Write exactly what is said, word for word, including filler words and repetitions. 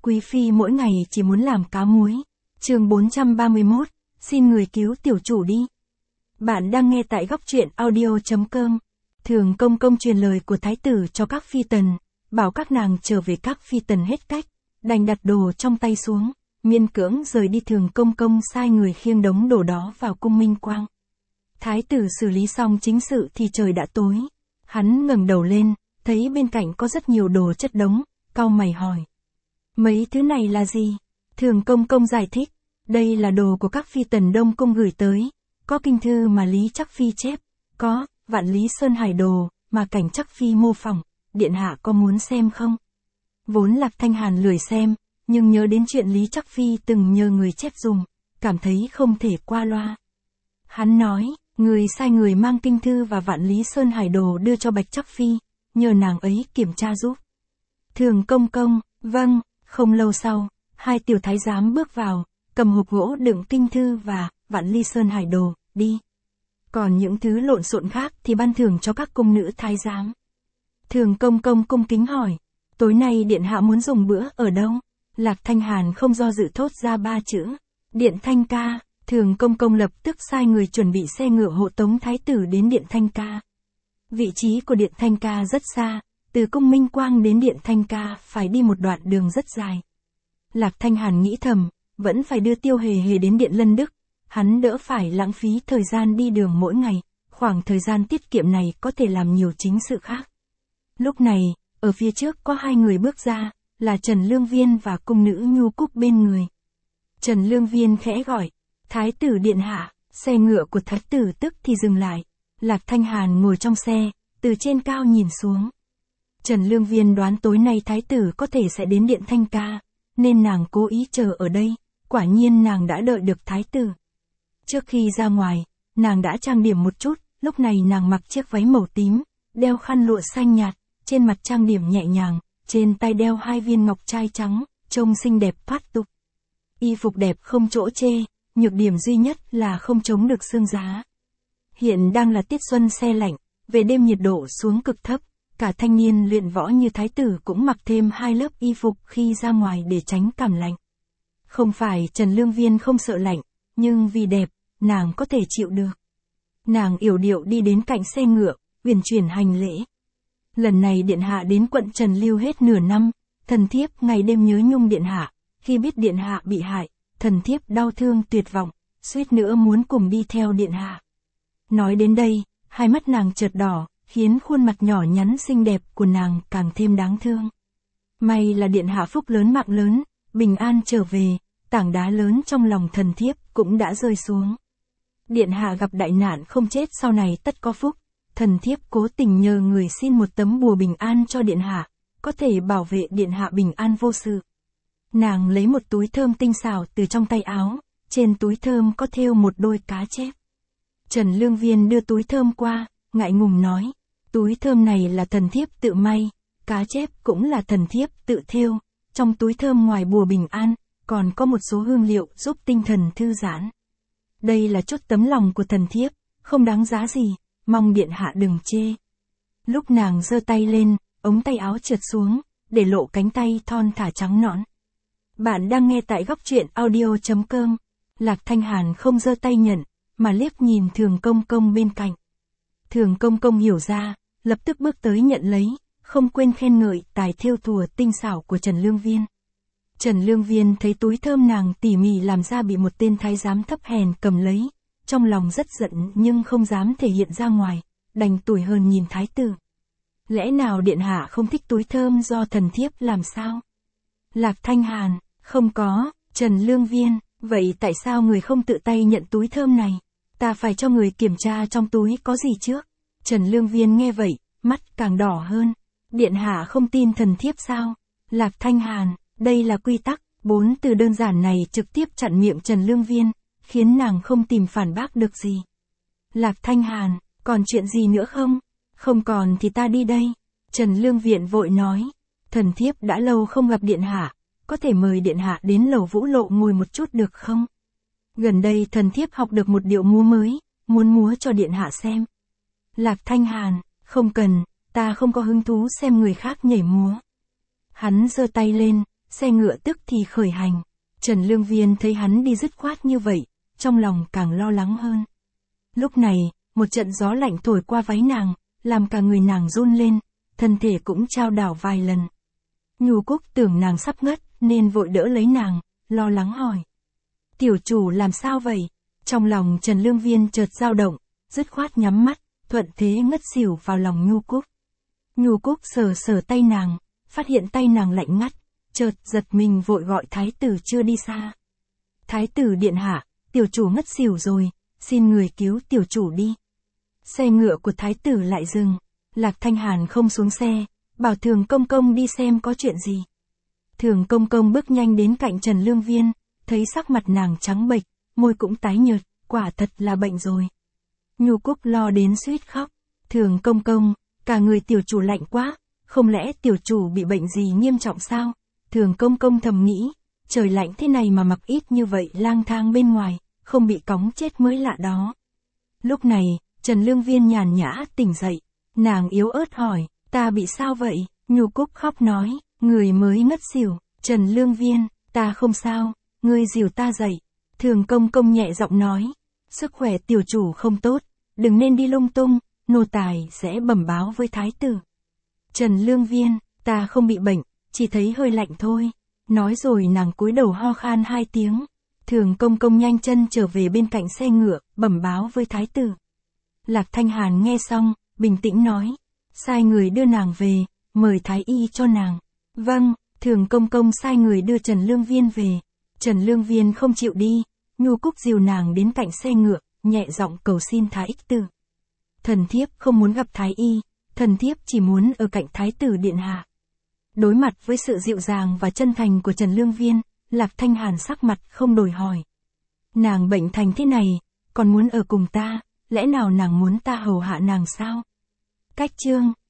quý phi mỗi ngày chỉ muốn làm cá muối. Chương bốn trăm ba mươi mốt, xin người cứu tiểu chủ đi. Bạn đang nghe tại góc truyện audio chấm com. Thường công công truyền lời của thái tử cho các phi tần, bảo các nàng trở về. Các phi tần hết cách, đành đặt đồ trong tay xuống, miễn cưỡng rời đi. Thường công công sai người khiêng đống đồ đó vào cung Minh Quang. Thái tử xử lý xong chính sự thì trời đã tối. Hắn ngẩng đầu lên, thấy bên cạnh có rất nhiều đồ chất đống, cau mày hỏi. Mấy thứ này là gì? Thường công công giải thích, đây là đồ của các phi tần Đông Cung gửi tới, có kinh thư mà Lý Chắc Phi chép, có Vạn Lý Sơn Hải đồ mà Cảnh Chắc Phi mô phỏng, điện hạ có muốn xem không? Vốn Lạc Thanh Hàn lười xem, nhưng nhớ đến chuyện Lý Chắc Phi từng nhờ người chép dùng, cảm thấy không thể qua loa. Hắn nói, người sai người mang kinh thư và Vạn Lý Sơn Hải đồ đưa cho Bạch Chắc Phi, nhờ nàng ấy kiểm tra giúp. Thường công công, vâng. Không lâu sau, hai tiểu thái giám bước vào, cầm hộp gỗ đựng kinh thư và Vạn Lý Sơn Hải đồ, đi. Còn những thứ lộn xộn khác thì ban thưởng cho các cung nữ thái giám. Thường công công cung kính hỏi, tối nay điện hạ muốn dùng bữa ở đâu? Lạc Thanh Hàn không do dự thốt ra ba chữ, Điện Thanh Ca. Thường công công lập tức sai người chuẩn bị xe ngựa hộ tống thái tử đến Điện Thanh Ca. Vị trí của Điện Thanh Ca rất xa, từ cung Minh Quang đến Điện Thanh Ca phải đi một đoạn đường rất dài. Lạc Thanh Hàn nghĩ thầm, vẫn phải đưa Tiêu Hề Hề đến Điện Lân Đức, hắn đỡ phải lãng phí thời gian đi đường mỗi ngày, khoảng thời gian tiết kiệm này có thể làm nhiều chính sự khác. Lúc này, ở phía trước có hai người bước ra, là Trần Lương Viên và cung nữ Nhu Cúc bên người. Trần Lương Viên khẽ gọi, Thái tử điện hạ. Xe ngựa của thái tử tức thì dừng lại. Lạc Thanh Hàn ngồi trong xe, từ trên cao nhìn xuống. Trần Lương Viên đoán tối nay thái tử có thể sẽ đến Điện Thanh Ca, nên nàng cố ý chờ ở đây, quả nhiên nàng đã đợi được thái tử. Trước khi ra ngoài, nàng đã trang điểm một chút, lúc này nàng mặc chiếc váy màu tím, đeo khăn lụa xanh nhạt, trên mặt trang điểm nhẹ nhàng, trên tay đeo hai viên ngọc trai trắng, trông xinh đẹp thoát tục. Y phục đẹp không chỗ chê, nhược điểm duy nhất là không chống được sương giá. Hiện đang là tiết xuân se lạnh, về đêm nhiệt độ xuống cực thấp, cả thanh niên luyện võ như thái tử cũng mặc thêm hai lớp y phục khi ra ngoài để tránh cảm lạnh. Không phải Trần Lương Viên không sợ lạnh, nhưng vì đẹp, nàng có thể chịu được. Nàng yểu điệu đi đến cạnh xe ngựa, uyển chuyển hành lễ. Lần này điện hạ đến quận Trần Lưu hết nửa năm, thần thiếp ngày đêm nhớ nhung điện hạ, khi biết điện hạ bị hại, thần thiếp đau thương tuyệt vọng, suýt nữa muốn cùng đi theo điện hạ. Nói đến đây, hai mắt nàng chợt đỏ, khiến khuôn mặt nhỏ nhắn xinh đẹp của nàng càng thêm đáng thương. May là điện hạ phúc lớn mạng lớn, bình an trở về, tảng đá lớn trong lòng thần thiếp cũng đã rơi xuống. Điện hạ gặp đại nạn không chết sau này tất có phúc, thần thiếp cố tình nhờ người xin một tấm bùa bình an cho điện hạ, có thể bảo vệ điện hạ bình an vô sự. Nàng lấy một túi thơm tinh xảo từ trong tay áo, trên túi thơm có thêu một đôi cá chép. Trần Lương Viên đưa túi thơm qua, ngại ngùng nói, túi thơm này là thần thiếp tự may, cá chép cũng là thần thiếp tự thêu, trong túi thơm ngoài bùa bình an, còn có một số hương liệu giúp tinh thần thư giãn. Đây là chút tấm lòng của thần thiếp, không đáng giá gì, mong điện hạ đừng chê. Lúc nàng giơ tay lên, ống tay áo trượt xuống, để lộ cánh tay thon thả trắng nõn. Bạn đang nghe tại góc truyện audio chấm com. Lạc Thanh Hàn không giơ tay nhận, mà liếc nhìn Thường công công bên cạnh. Thường công công hiểu ra, lập tức bước tới nhận lấy, không quên khen ngợi tài thêu thùa tinh xảo của Trần Lương Viên. Trần Lương Viên thấy túi thơm nàng tỉ mỉ làm ra bị một tên thái giám thấp hèn cầm lấy, trong lòng rất giận nhưng không dám thể hiện ra ngoài, đành tủi hờn nhìn thái tử. Lẽ nào điện hạ không thích túi thơm do thần thiếp làm sao? Lạc Thanh Hàn, không có. Trần Lương Viên, vậy tại sao người không tự tay nhận túi thơm này? Ta phải cho người kiểm tra trong túi có gì trước. Trần Lương Viên nghe vậy, mắt càng đỏ hơn. Điện hạ không tin thần thiếp sao? Lạc Thanh Hàn, đây là quy tắc. Bốn từ đơn giản này trực tiếp chặn miệng Trần Lương Viên, khiến nàng không tìm phản bác được gì. Lạc Thanh Hàn, còn chuyện gì nữa không? Không còn thì ta đi đây. Trần Lương Viện vội nói, thần thiếp đã lâu không gặp điện hạ, có thể mời điện hạ đến lầu Vũ Lộ ngồi một chút được không? Gần đây thần thiếp học được một điệu múa mới, muốn múa cho điện hạ xem. Lạc Thanh Hàn, không cần, ta không có hứng thú xem người khác nhảy múa. Hắn giơ tay lên, xe ngựa tức thì khởi hành. Trần Lương Viên thấy hắn đi dứt khoát như vậy, trong lòng càng lo lắng hơn. Lúc này, một trận gió lạnh thổi qua váy nàng, làm cả người nàng run lên, thân thể cũng chao đảo vài lần. Nhu Cúc tưởng nàng sắp ngất, nên vội đỡ lấy nàng, lo lắng hỏi. Tiểu chủ làm sao vậy? Trong lòng Trần Lương Viên chợt dao động, dứt khoát nhắm mắt, thuận thế ngất xỉu vào lòng Nhu Cúc. Nhu Cúc sờ sờ tay nàng, phát hiện tay nàng lạnh ngắt, chợt giật mình vội gọi thái tử chưa đi xa. Thái tử điện hạ, tiểu chủ ngất xỉu rồi, xin người cứu tiểu chủ đi. Xe ngựa của thái tử lại dừng, Lạc Thanh Hàn không xuống xe, bảo Thường Công Công đi xem có chuyện gì. Thường Công Công bước nhanh đến cạnh Trần Lương Viên, thấy sắc mặt nàng trắng bệch, môi cũng tái nhợt, quả thật là bệnh rồi. Nhu Cúc lo đến suýt khóc. Thường Công Công, cả người tiểu chủ lạnh quá, không lẽ tiểu chủ bị bệnh gì nghiêm trọng sao? Thường Công Công thầm nghĩ, trời lạnh thế này mà mặc ít như vậy lang thang bên ngoài, không bị cóng chết mới lạ đó. Lúc này, Trần Lương Viên nhàn nhã tỉnh dậy, nàng yếu ớt hỏi, ta bị sao vậy? Nhu Cúc khóc nói, người mới ngất xỉu. Trần Lương Viên, ta không sao, ngươi dìu ta dậy. Thường Công Công nhẹ giọng nói, sức khỏe tiểu chủ không tốt, đừng nên đi lung tung, nô tài sẽ bẩm báo với thái tử. Trần Lương Viên, ta không bị bệnh, chỉ thấy hơi lạnh thôi. Nói rồi nàng cúi đầu ho khan hai tiếng. Thường Công Công nhanh chân trở về bên cạnh xe ngựa, bẩm báo với thái tử. Lạc Thanh Hàn nghe xong, bình tĩnh nói, sai người đưa nàng về, mời thái y cho nàng. Vâng, Thường Công Công sai người đưa Trần Lương Viên về. Trần Lương Viên không chịu đi, Nhu Cúc dìu nàng đến cạnh xe ngựa, nhẹ giọng cầu xin thái ích tử. Thần thiếp không muốn gặp thái y, thần thiếp chỉ muốn ở cạnh thái tử điện hạ. Đối mặt với sự dịu dàng và chân thành của Trần Lương Viên, Lạc Thanh Hàn sắc mặt không đổi hỏi. Nàng bệnh thành thế này, còn muốn ở cùng ta, lẽ nào nàng muốn ta hầu hạ nàng sao? Cách chương